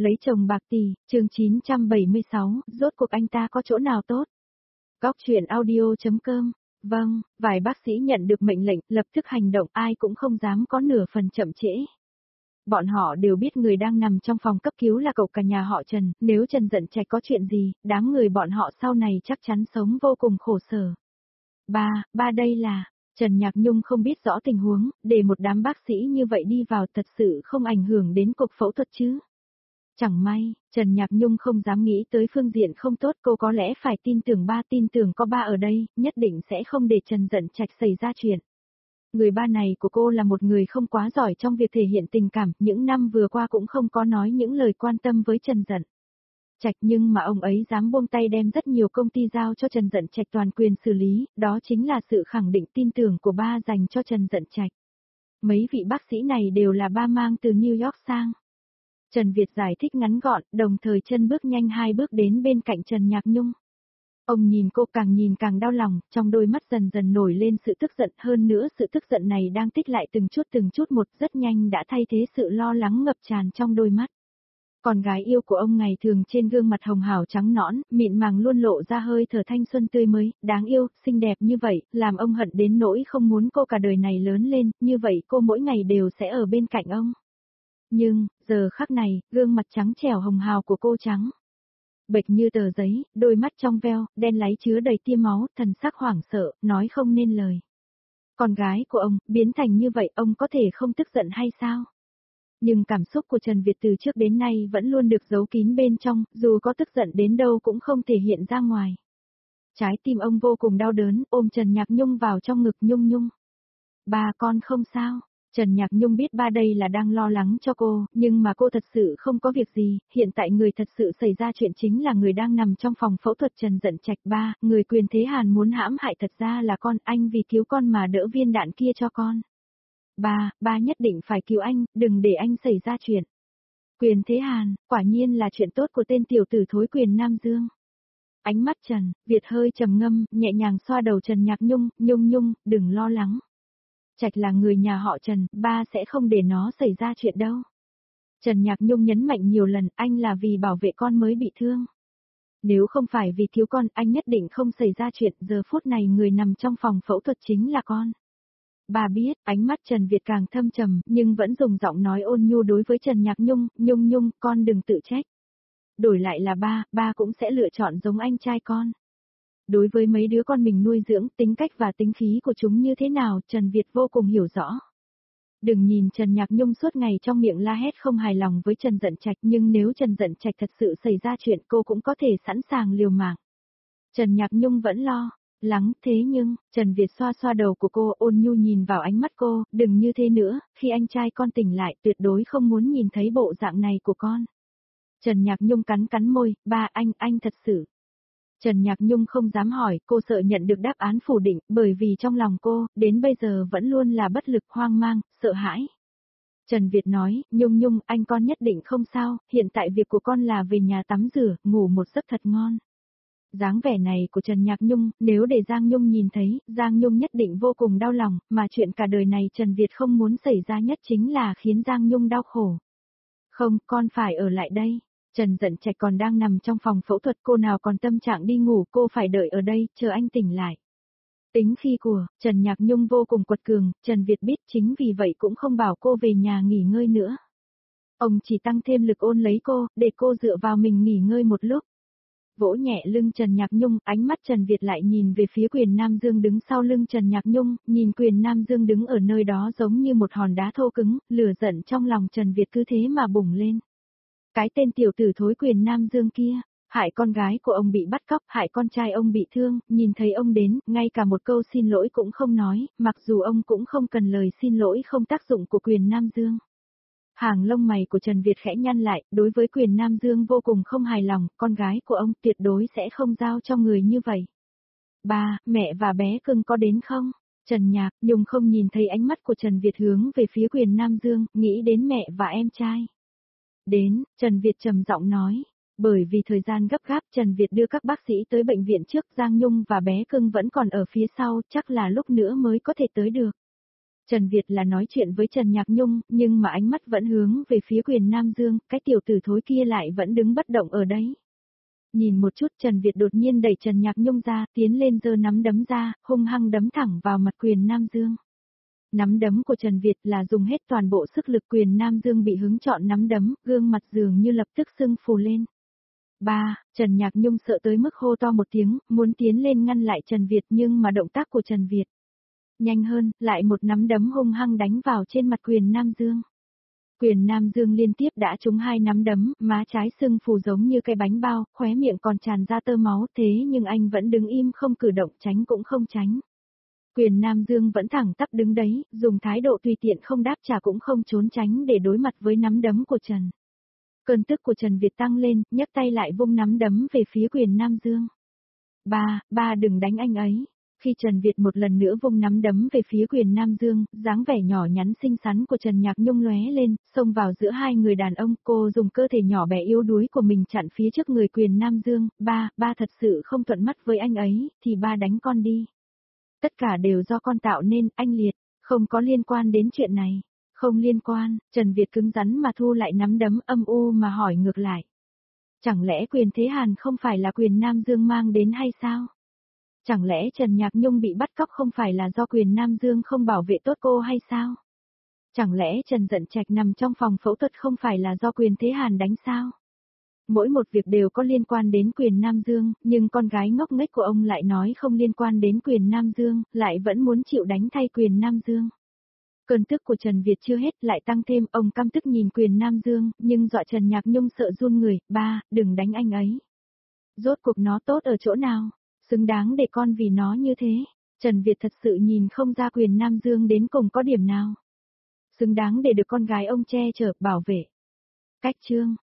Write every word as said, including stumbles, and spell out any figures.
Lấy chồng bạc tỷ, chương chín trăm bảy mươi sáu, rốt cuộc anh ta có chỗ nào tốt? Góc truyện audio.com. Vâng, vài bác sĩ nhận được mệnh lệnh, lập tức hành động, ai cũng không dám có nửa phần chậm trễ. Bọn họ đều biết người đang nằm trong phòng cấp cứu là cậu cả nhà họ Trần, nếu Trần Dận Trạch có chuyện gì, đám người bọn họ sau này chắc chắn sống vô cùng khổ sở. Ba, ba đây là, Trần Nhạc Nhung không biết rõ tình huống, để một đám bác sĩ như vậy đi vào thật sự không ảnh hưởng đến cuộc phẫu thuật chứ. Chẳng may, Trần Nhạc Nhung không dám nghĩ tới phương diện không tốt, cô có lẽ phải tin tưởng ba, tin tưởng có ba ở đây, nhất định sẽ không để Trần Dận Trạch xảy ra chuyện. Người ba này của cô là một người không quá giỏi trong việc thể hiện tình cảm, những năm vừa qua cũng không có nói những lời quan tâm với Trần Dận Trạch, nhưng mà ông ấy dám buông tay đem rất nhiều công ty giao cho Trần Dận Trạch toàn quyền xử lý, đó chính là sự khẳng định tin tưởng của ba dành cho Trần Dận Trạch. Mấy vị bác sĩ này đều là ba mang từ New York sang. Trần Việt giải thích ngắn gọn, đồng thời chân bước nhanh hai bước đến bên cạnh Trần Nhạc Nhung. Ông nhìn cô càng nhìn càng đau lòng, trong đôi mắt dần dần nổi lên sự tức giận, hơn nữa sự tức giận này đang tích lại từng chút từng chút một, rất nhanh đã thay thế sự lo lắng ngập tràn trong đôi mắt. Con gái yêu của ông ngày thường trên gương mặt hồng hào trắng nõn, mịn màng luôn lộ ra hơi thở thanh xuân tươi mới, đáng yêu, xinh đẹp như vậy, làm ông hận đến nỗi không muốn cô cả đời này lớn lên, như vậy cô mỗi ngày đều sẽ ở bên cạnh ông. Nhưng, giờ khắc này, gương mặt trắng trẻo hồng hào của cô trắng bệch như tờ giấy, đôi mắt trong veo, đen láy chứa đầy tia máu, thần sắc hoảng sợ, nói không nên lời. Con gái của ông, biến thành như vậy, ông có thể không tức giận hay sao? Nhưng cảm xúc của Trần Việt từ trước đến nay vẫn luôn được giấu kín bên trong, dù có tức giận đến đâu cũng không thể hiện ra ngoài. Trái tim ông vô cùng đau đớn, ôm Trần Nhạc Nhung vào trong ngực. Nhung Nhung. Ba, con không sao. Trần Nhạc Nhung biết ba đây là đang lo lắng cho cô, nhưng mà cô thật sự không có việc gì, hiện tại người thật sự xảy ra chuyện chính là người đang nằm trong phòng phẫu thuật Trần Dận Trạch. Ba, người Quyền Thế Hàn muốn hãm hại thật ra là con, anh vì cứu con mà đỡ viên đạn kia cho con. Ba, ba nhất định phải cứu anh, đừng để anh xảy ra chuyện. Quyền Thế Hàn, quả nhiên là chuyện tốt của tên tiểu tử thối Quyền Nam Dương. Ánh mắt Trần Việt hơi trầm ngâm, nhẹ nhàng xoa đầu Trần Nhạc Nhung. Nhung Nhung, đừng lo lắng. Trạch là người nhà họ Trần, ba sẽ không để nó xảy ra chuyện đâu. Trần Nhạc Nhung nhấn mạnh nhiều lần, anh là vì bảo vệ con mới bị thương. Nếu không phải vì cứu con, anh nhất định không xảy ra chuyện, giờ phút này người nằm trong phòng phẫu thuật chính là con. Bà biết, ánh mắt Trần Việt càng thâm trầm, nhưng vẫn dùng giọng nói ôn nhu đối với Trần Nhạc Nhung. Nhung Nhung, con đừng tự trách. Đổi lại là ba, ba cũng sẽ lựa chọn giống anh trai con. Đối với mấy đứa con mình nuôi dưỡng, tính cách và tính khí của chúng như thế nào, Trần Việt vô cùng hiểu rõ. Đừng nhìn Trần Nhạc Nhung suốt ngày trong miệng la hét không hài lòng với Trần Dận Trạch, nhưng nếu Trần Dận Trạch thật sự xảy ra chuyện, cô cũng có thể sẵn sàng liều mạng. Trần Nhạc Nhung vẫn lo lắng, thế nhưng, Trần Việt xoa xoa đầu của cô, ôn nhu nhìn vào ánh mắt cô, đừng như thế nữa, khi anh trai con tỉnh lại, tuyệt đối không muốn nhìn thấy bộ dạng này của con. Trần Nhạc Nhung cắn cắn môi, ba, anh, anh thật sự. Trần Nhạc Nhung không dám hỏi, cô sợ nhận được đáp án phủ định, bởi vì trong lòng cô, đến bây giờ vẫn luôn là bất lực, hoang mang, sợ hãi. Trần Việt nói, Nhung Nhung, anh con nhất định không sao, hiện tại việc của con là về nhà tắm rửa, ngủ một giấc thật ngon. Dáng vẻ này của Trần Nhạc Nhung, nếu để Giang Nhung nhìn thấy, Giang Nhung nhất định vô cùng đau lòng, mà chuyện cả đời này Trần Việt không muốn xảy ra nhất chính là khiến Giang Nhung đau khổ. Không, con phải ở lại đây. Trần Dận Trạch còn đang nằm trong phòng phẫu thuật, cô nào còn tâm trạng đi ngủ, cô phải đợi ở đây, chờ anh tỉnh lại. Tính khi của, Trần Nhạc Nhung vô cùng quật cường, Trần Việt biết, chính vì vậy cũng không bảo cô về nhà nghỉ ngơi nữa. Ông chỉ tăng thêm lực ôn lấy cô, để cô dựa vào mình nghỉ ngơi một lúc. Vỗ nhẹ lưng Trần Nhạc Nhung, ánh mắt Trần Việt lại nhìn về phía Quyền Nam Dương đứng sau lưng Trần Nhạc Nhung, nhìn Quyền Nam Dương đứng ở nơi đó giống như một hòn đá thô cứng, lửa giận trong lòng Trần Việt cứ thế mà bùng lên. Cái tên tiểu tử thối Quyền Nam Dương kia, hại con gái của ông bị bắt cóc, hại con trai ông bị thương, nhìn thấy ông đến, ngay cả một câu xin lỗi cũng không nói, mặc dù ông cũng không cần lời xin lỗi không tác dụng của Quyền Nam Dương. Hàng lông mày của Trần Việt khẽ nhăn lại, đối với Quyền Nam Dương vô cùng không hài lòng, con gái của ông tuyệt đối sẽ không giao cho người như vậy. Ba, mẹ và bé cưng có đến không? Trần Nhạc Nhung không nhìn thấy ánh mắt của Trần Việt hướng về phía Quyền Nam Dương, nghĩ đến mẹ và em trai. Đến, Trần Việt trầm giọng nói, bởi vì thời gian gấp gáp Trần Việt đưa các bác sĩ tới bệnh viện trước, Giang Nhung và bé cưng vẫn còn ở phía sau, chắc là lúc nữa mới có thể tới được. Trần Việt là nói chuyện với Trần Nhạc Nhung, nhưng mà ánh mắt vẫn hướng về phía Quyền Nam Dương, cái tiểu tử thối kia lại vẫn đứng bất động ở đấy. Nhìn một chút Trần Việt đột nhiên đẩy Trần Nhạc Nhung ra, tiến lên giơ nắm đấm ra, hung hăng đấm thẳng vào mặt Quyền Nam Dương. Nắm đấm của Trần Việt là dùng hết toàn bộ sức lực, Quyền Nam Dương bị hứng chọn nắm đấm, gương mặt dường như lập tức sưng phù lên. Ba, Trần Nhạc Nhung sợ tới mức hô to một tiếng, muốn tiến lên ngăn lại Trần Việt nhưng mà động tác của Trần Việt nhanh hơn, lại một nắm đấm hung hăng đánh vào trên mặt Quyền Nam Dương. Quyền Nam Dương liên tiếp đã trúng hai nắm đấm, má trái sưng phù giống như cái bánh bao, khóe miệng còn tràn ra tơ máu, thế nhưng anh vẫn đứng im không cử động, tránh cũng không tránh. Quyền Nam Dương vẫn thẳng tắp đứng đấy, dùng thái độ tùy tiện không đáp trả cũng không trốn tránh để đối mặt với nắm đấm của Trần. Cơn tức của Trần Việt tăng lên, nhấc tay lại vung nắm đấm về phía Quyền Nam Dương. Ba, ba đừng đánh anh ấy. Khi Trần Việt một lần nữa vung nắm đấm về phía Quyền Nam Dương, dáng vẻ nhỏ nhắn xinh xắn của Trần Nhạc Nhung lóe lên, xông vào giữa hai người đàn ông, cô dùng cơ thể nhỏ bé yếu đuối của mình chặn phía trước người Quyền Nam Dương. Ba, ba thật sự không thuận mắt với anh ấy, thì ba đánh con đi. Tất cả đều do con tạo nên, anh Liệt, không có liên quan đến chuyện này. Không liên quan, Trần Việt cứng rắn mà thu lại nắm đấm, âm u mà hỏi ngược lại. Chẳng lẽ Quyền Thế Hàn không phải là Quyền Nam Dương mang đến hay sao? Chẳng lẽ Trần Nhạc Nhung bị bắt cóc không phải là do Quyền Nam Dương không bảo vệ tốt cô hay sao? Chẳng lẽ Trần Dận Trạch nằm trong phòng phẫu thuật không phải là do Quyền Thế Hàn đánh sao? Mỗi một việc đều có liên quan đến Quyền Nam Dương, nhưng con gái ngốc nghếch của ông lại nói không liên quan đến Quyền Nam Dương, lại vẫn muốn chịu đánh thay Quyền Nam Dương. Cơn tức của Trần Việt chưa hết lại tăng thêm, ông căm tức nhìn Quyền Nam Dương, nhưng dọa Trần Nhạc Nhung sợ run người. Ba, đừng đánh anh ấy. Rốt cuộc nó tốt ở chỗ nào? Xứng đáng để con vì nó như thế. Trần Việt thật sự nhìn không ra Quyền Nam Dương đến cùng có điểm nào. Xứng đáng để được con gái ông che chở, bảo vệ. Cách chương.